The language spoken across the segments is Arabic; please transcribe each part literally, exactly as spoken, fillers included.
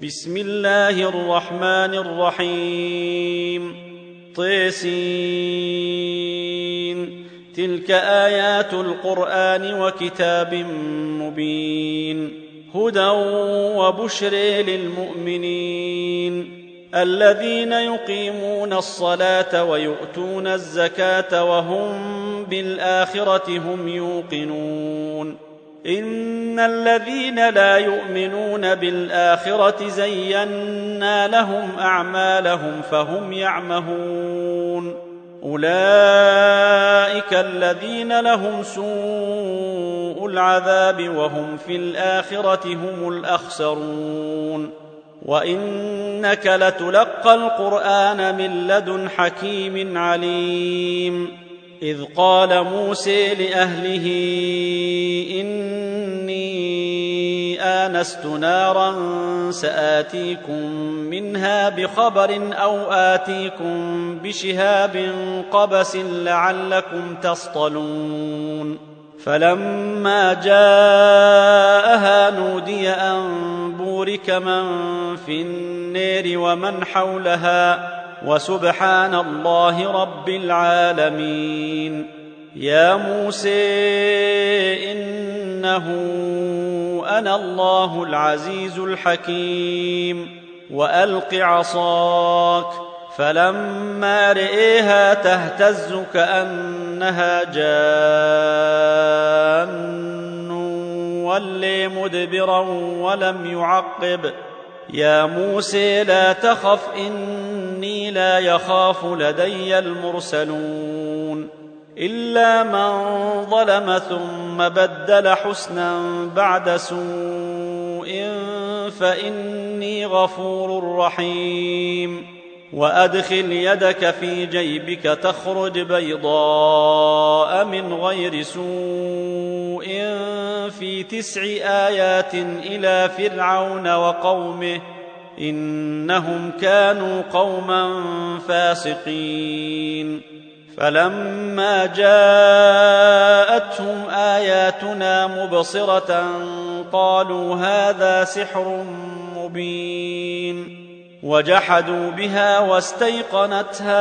بسم الله الرحمن الرحيم. طسين. تلك آيات القرآن وكتاب مبين، هدى وبشر للمؤمنين الذين يقيمون الصلاة ويؤتون الزكاة وهم بالآخرة هم يوقنون. إن الذين لا يؤمنون بالآخرة زينا لهم أعمالهم فهم يعمهون. أولئك الذين لهم سوء العذاب وهم في الآخرة هم الأخسرون. وإنك لتلقى القرآن من لدن حكيم عليم. إذ قال موسى لأهله إني آنست نارا سآتيكم منها بخبر أو آتيكم بشهاب قبس لعلكم تصطلون. فلما جاءها نودي أن بورك من في النار ومن حولها وسبحان الله رب العالمين. يا موسى إنه أنا الله العزيز الحكيم. وألق عصاك، فلما رئيها تهتز كأنها جان ولي مدبرا ولم يعقب. يا موسى لا تخف إني لا يخاف لدي المرسلون. إلا من ظلم ثم بدل حسنا بعد سوء فإني غفور رحيم. وأدخل يدك في جيبك تخرج بيضاء من غير سوء في تسع آيات إلى فرعون وقومه إنهم كانوا قوما فاسقين. فلما جاءتهم آياتنا مبصرة قالوا هذا سحر مبين. وجحدوا بها واستيقنتها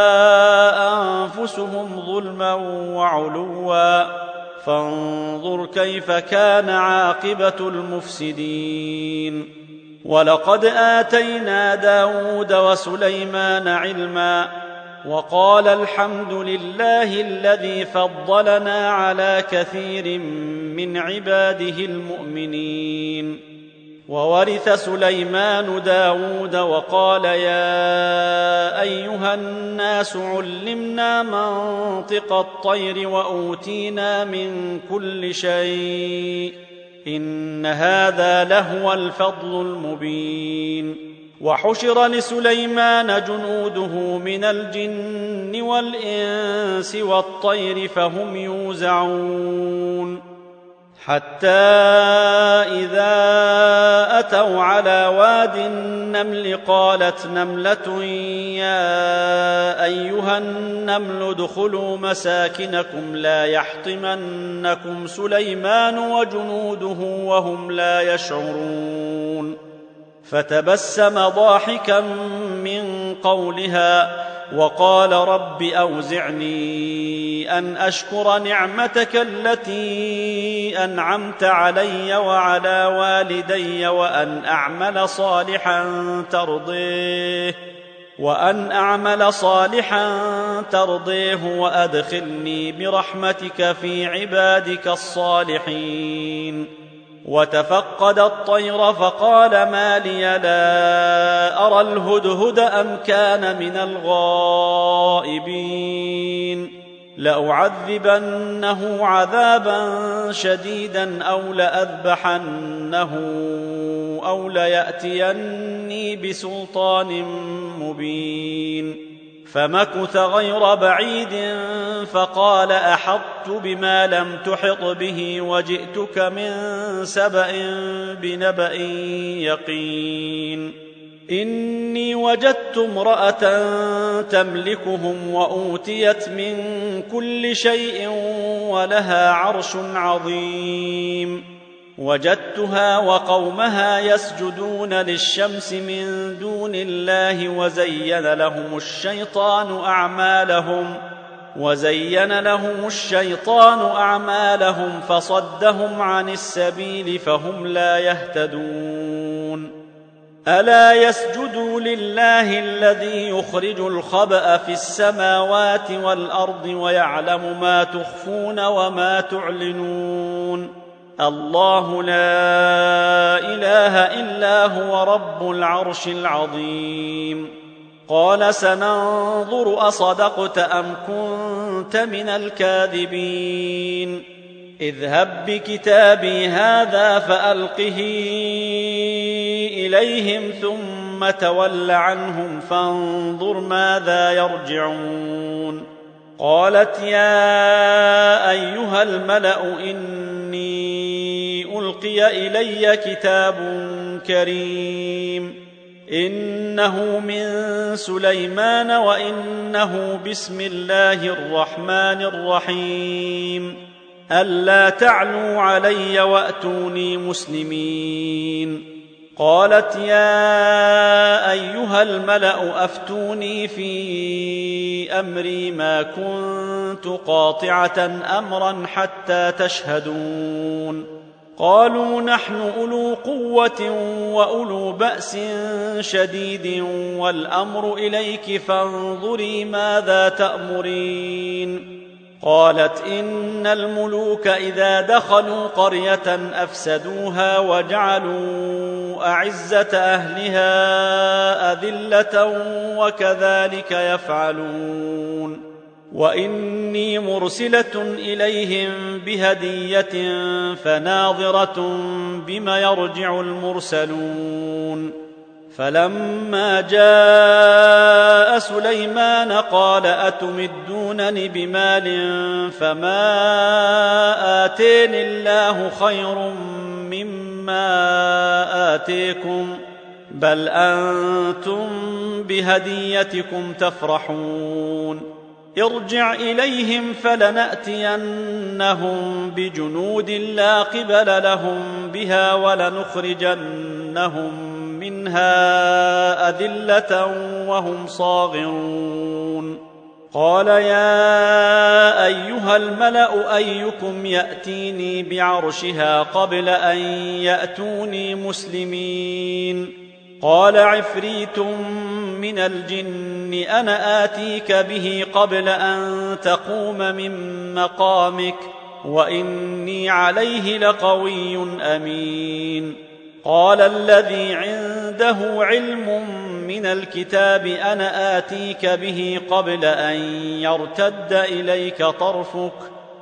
أنفسهم ظلما وعلوا فانظر كيف كان عاقبة المفسدين. ولقد آتينا داود وسليمان علما وقال الحمد لله الذي فضلنا على كثير من عباده المؤمنين. وورث سليمان داود وقال يا أيها الناس علمنا منطق الطير وأوتينا من كل شيء إن هذا لهو الفضل المبين. وحشر لسليمان جنوده من الجن والإنس والطير فهم يوزعون. حتى إذا أتوا على واد النمل قالت نملة يا أيها النمل ادخلوا مساكنكم لا يحطمنكم سليمان وجنوده وهم لا يشعرون. فتبسم ضاحكا من قولها وقال رب أوزعني أن أشكر نعمتك التي أنعمت علي وعلى والدي وأن أعمل صالحا ترضيه وأن أعمل صالحا ترضيه وأدخلني برحمتك في عبادك الصالحين. وتفقد الطير فقال ما لي لا أرى الهدهد أم كان من الغائبين. لأعذبنه عذابا شديدا أو لأذبحنه أو ليأتيني بسلطان مبين. فمكث غير بعيد فقال أحطت بما لم تحط به وجئتك من سبأ بنبأ يقين. إني وجدت امرأة تملكهم وأوتيت من كل شيء ولها عرش عظيم. وجدتها وقومها يسجدون للشمس من دون الله وزين لهم الشيطان أعمالهم وزين لهم الشيطان أعمالهم فصدهم عن السبيل فهم لا يهتدون ألا يسجدوا لله الذي يخرج الخبأ في السماوات والأرض ويعلم ما تخفون وما تعلنون الله لا إله إلا هو رب العرش العظيم قال سننظر أصدقت أم كنت من الكاذبين اذهب بكتابي هذا فألقه إليهم ثم تول عنهم فانظر ماذا يرجعون قالت يا أيها الملأ إني ألقي إلي كتاب كريم إنه من سليمان وإنه بسم الله الرحمن الرحيم ألا تعلوا علي وأتوني مسلمين قالت يا أيها الملأ أفتوني في أمري ما كنت قاطعة أمرا حتى تشهدون قالوا نحن أولو قوة وأولو بأس شديد والأمر إليك فانظري ماذا تأمرين قالت إن الملوك إذا دخلوا قرية أفسدوها وجعلوا أعزة أهلها أذلة وكذلك يفعلون وإني مرسلة إليهم بهدية فناظرة بما يرجع المرسلون فلما جاء سليمان قال أتمدونني بمال فما آتيني الله خير مما آتيكم بل أنتم بهديتكم تفرحون ارجع إليهم فلنأتينهم بجنود لا قبل لهم بها ولنخرجنهم منها أذلة وهم صاغرون قال يا أيها الملأ أيكم يأتيني بعرشها قبل أن يأتوني مسلمين قال عفريت من الجن أنا آتيك به قبل أن تقوم من مقامك وإني عليه لقوي أمين قال الذي عنده علم من الكتاب أنا آتيك به قبل أن يرتد إليك طرفك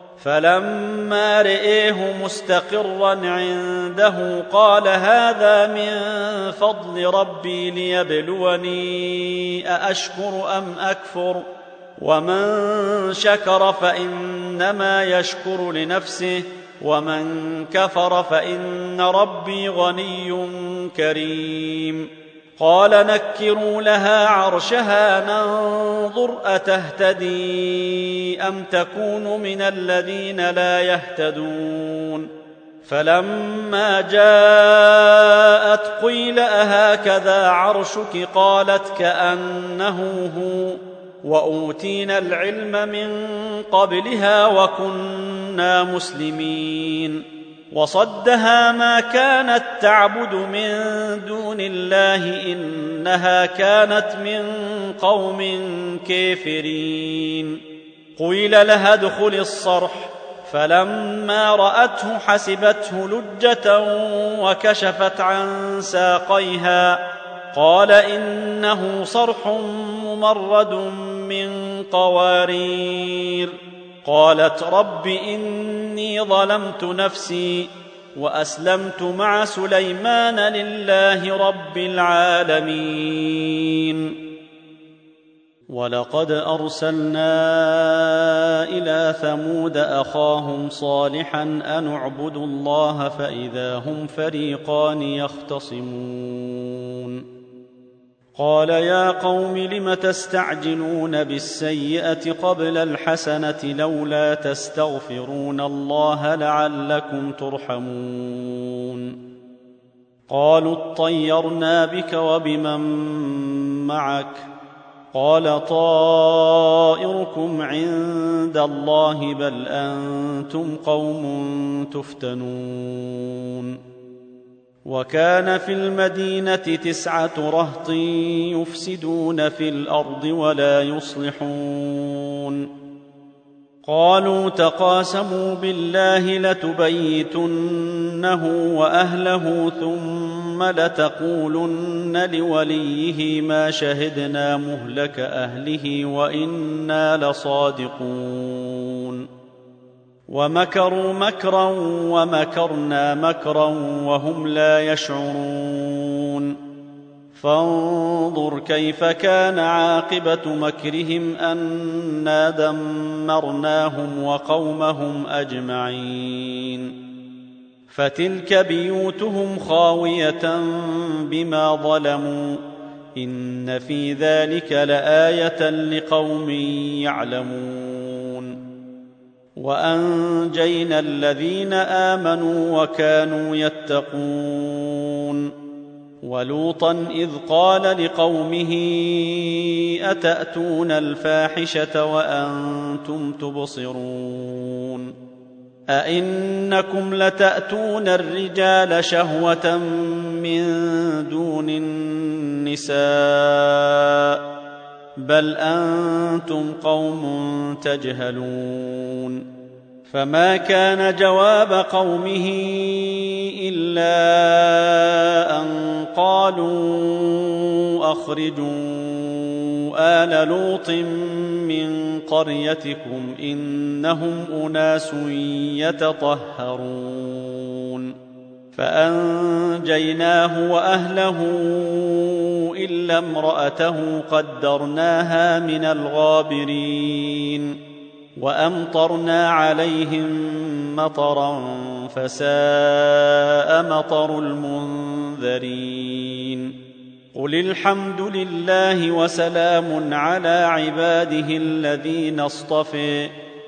فلما رئيه مستقرا عنده قال هذا من فضل ربي ليبلوني أأشكر أم أكفر ومن شكر فإنما يشكر لنفسه ومن كفر فإن ربي غني كريم قال نكروا لها عرشها ننظر أتهتدي أم تكون من الذين لا يهتدون فلما جاءت قيل أهكذا عرشك قالت كأنه هو وأوتينا العلم من قبلها وكنا مسلمين وصدها ما كانت تعبد من دون الله إنها كانت من قوم كافرين قيل لها ادخل الصرح فلما رأته حسبته لجة وكشفت عن ساقيها قال إنه صرح ممرد من قوارير قالت رب إني ظلمت نفسي وأسلمت مع سليمان لله رب العالمين ولقد أرسلنا إلى ثمود أخاهم صالحا أن اعبدوا الله فإذا هم فريقان يختصمون قال يا قوم لم تستعجلون بالسيئة قبل الحسنة لولا تستغفرون الله لعلكم ترحمون قالوا اطيرنا بك وبمن معك قال طائركم عند الله بل أنتم قوم تفتنون وكان في المدينة تسعة رهط يفسدون في الأرض ولا يصلحون قالوا تقاسموا بالله لتبيتنه وأهله ثم لتقولن لوليه ما شهدنا مهلك أهله وإنا لصادقون ومكروا مكرا ومكرنا مكرا وهم لا يشعرون فانظر كيف كان عاقبة مكرهم أنا دمرناهم وقومهم أجمعين فتلك بيوتهم خاوية بما ظلموا إن في ذلك لآية لقوم يعلمون وأنجينا الذين آمنوا وكانوا يتقون ولوطا إذ قال لقومه أتأتون الفاحشة وأنتم تبصرون أئنكم لتأتون الرجال شهوة من دون النساء بل أنتم قوم تجهلون فما كان جواب قومه إلا أن قالوا أخرجوا آل لوط من قريتكم إنهم أناس يتطهرون فأنجيناه وأهله إلا امرأته قدرناها من الغابرين وأمطرنا عليهم مطرا فساء مطر المنذرين قل الحمد لله وسلام على عباده الذين اصطفى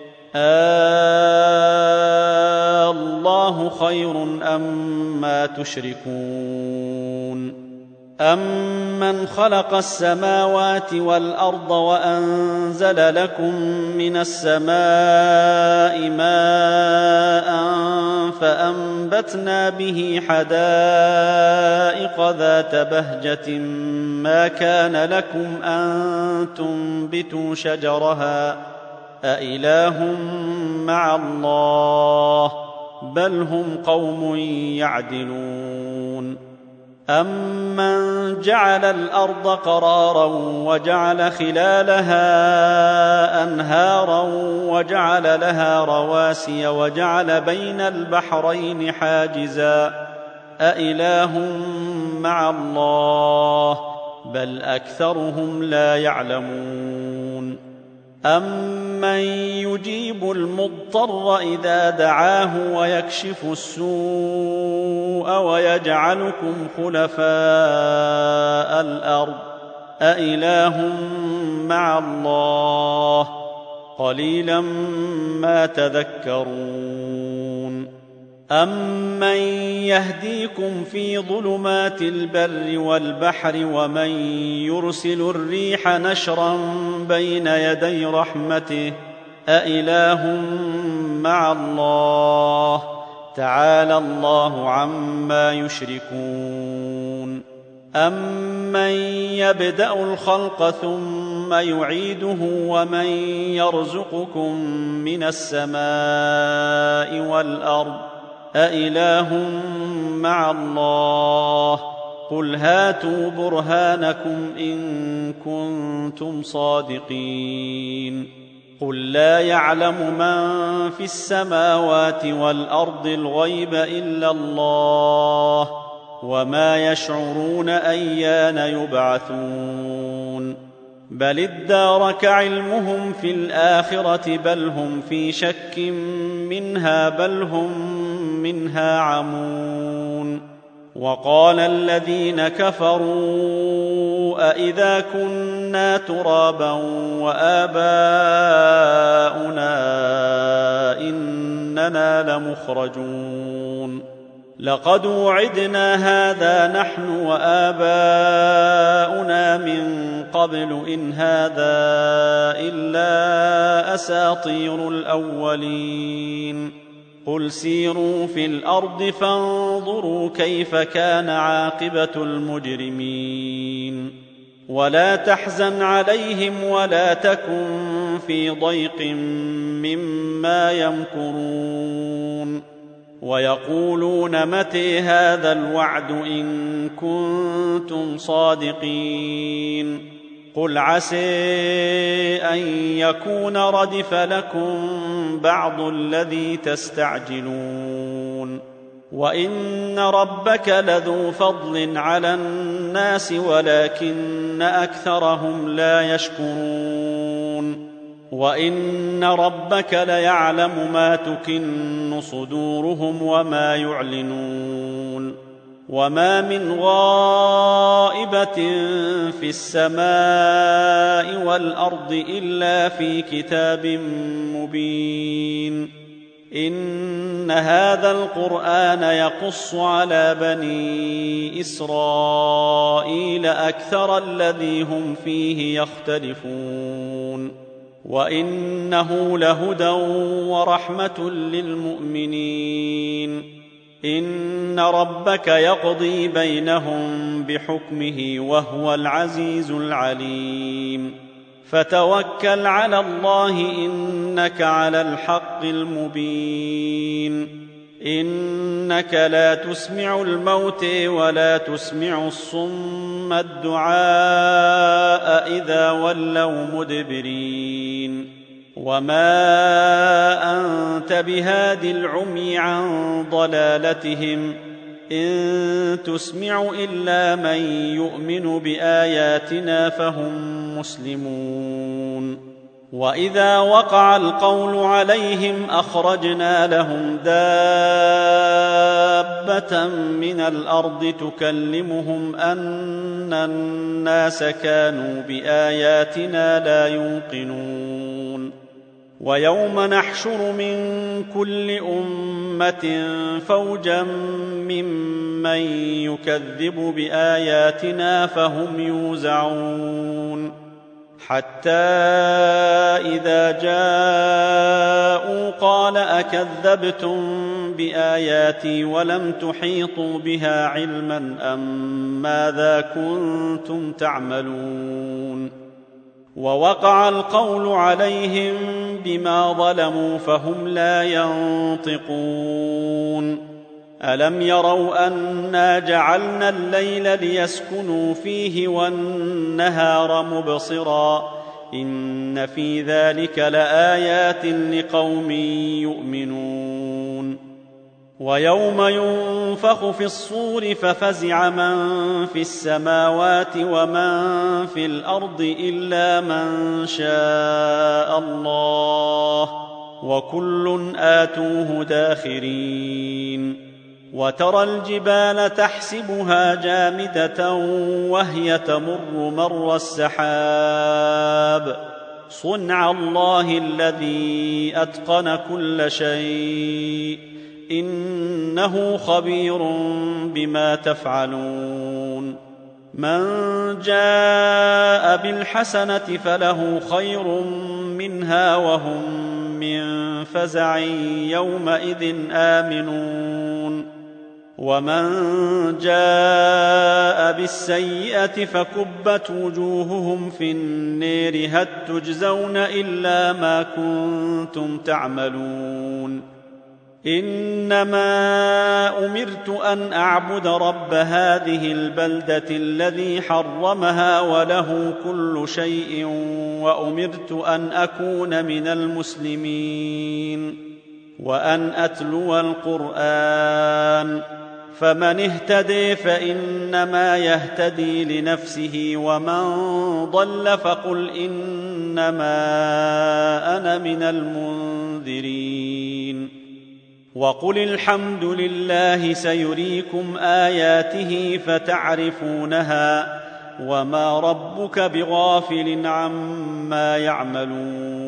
الله خير أما تشركون أمن خلق السماوات والأرض وأنزل لكم من السماء ماء فأنبتنا به حدائق ذات بهجة ما كان لكم أن تنبتوا شجرها أإله مع الله بل هم قوم يعدلون أمن جعل الأرض قرارا وجعل خلالها أنهارا وجعل لها رواسي وجعل بين البحرين حاجزا أإله مع الله بل أكثرهم لا يعلمون أمن يجيب المضطر إذا دعاه ويكشف السوء ويجعلكم خلفاء الأرض أإله مع الله قليلا ما تذكرون أمن يهديكم في ظلمات البر والبحر ومن يرسل الريح نشرا بين يدي رحمته أإله مع الله تعالى الله عما يشركون أمن يبدأ الخلق ثم يعيده ومن يرزقكم من السماء والأرض أإله مع الله قل هاتوا برهانكم إن كنتم صادقين قل لا يعلم من في السماوات والأرض الغيب إلا الله وما يشعرون أيان يبعثون بل ادارك علمهم في الآخرة بل هم في شك منها بل هم منها عمون وقال الذين كفروا أإذا كنا ترابا وآباؤنا إننا لمخرجون لقد وعدنا هذا نحن وآباؤنا من قبل إن هذا إلا أساطير الأولين قل سيروا في الأرض فانظروا كيف كان عاقبة المجرمين ولا تحزن عليهم ولا تكن في ضيق مما يمكرون ويقولون متى هذا الوعد إن كنتم صادقين قل عسى أن يكون ردف لكم بعض الذي تستعجلون وإن ربك لذو فضل على الناس ولكن أكثرهم لا يشكرون وإن ربك ليعلم ما تكن صدورهم وما يعلنون وما من غائبة في السماء والأرض إلا في كتاب مبين إن هذا القرآن يقص على بني إسرائيل أكثر الذي هم فيه يختلفون وإنه لهدى ورحمة للمؤمنين إن ربك يقضي بينهم بحكمه وهو العزيز العليم فتوكل على الله إنك على الحق المبين إنك لا تسمع الموتى ولا تسمع الصم الدعاء إذا ولوا مدبرين وما أنت بهاد العمي عن ضلالتهم إن تسمع إلا من يؤمن بآياتنا فهم مسلمون وإذا وقع القول عليهم أخرجنا لهم دابة من الأرض تكلمهم أن الناس كانوا بآياتنا لا يوقنون ويوم نحشر من كل أمة فوجا ممن يكذب بآياتنا فهم يوزعون حتى إذا جاءوا قال أكذبتم بآياتي ولم تحيطوا بها علما أم ماذا كنتم تعملون ووقع القول عليهم بما ظلموا فهم لا ينطقون ألم يروا أنا جعلنا الليل ليسكنوا فيه والنهار مبصرا إن في ذلك لآيات لقوم يؤمنون ويوم ينفخ في الصور ففزع من في السماوات ومن في الأرض إلا من شاء الله وكل آتوه داخرين وترى الجبال تحسبها جامدة وهي تمر مر السحاب صنع الله الذي أتقن كل شيء إنه خبير بما تفعلون من جاء بالحسنة فله خير منها وهم من فزع يومئذ آمنون ومن جاء بالسيئة فكبت وجوههم في النير هل تجزون إلا ما كنتم تعملون إنما أمرت أن أعبد رب هذه البلدة الذي حرمها وله كل شيء وأمرت أن أكون من المسلمين وأن أتلو القرآن فمن اهتدي فإنما يهتدي لنفسه ومن ضل فقل إنما أنا من المنذرين وقل الحمد لله سيريكم آياته فتعرفونها وما ربك بغافل عما يعملون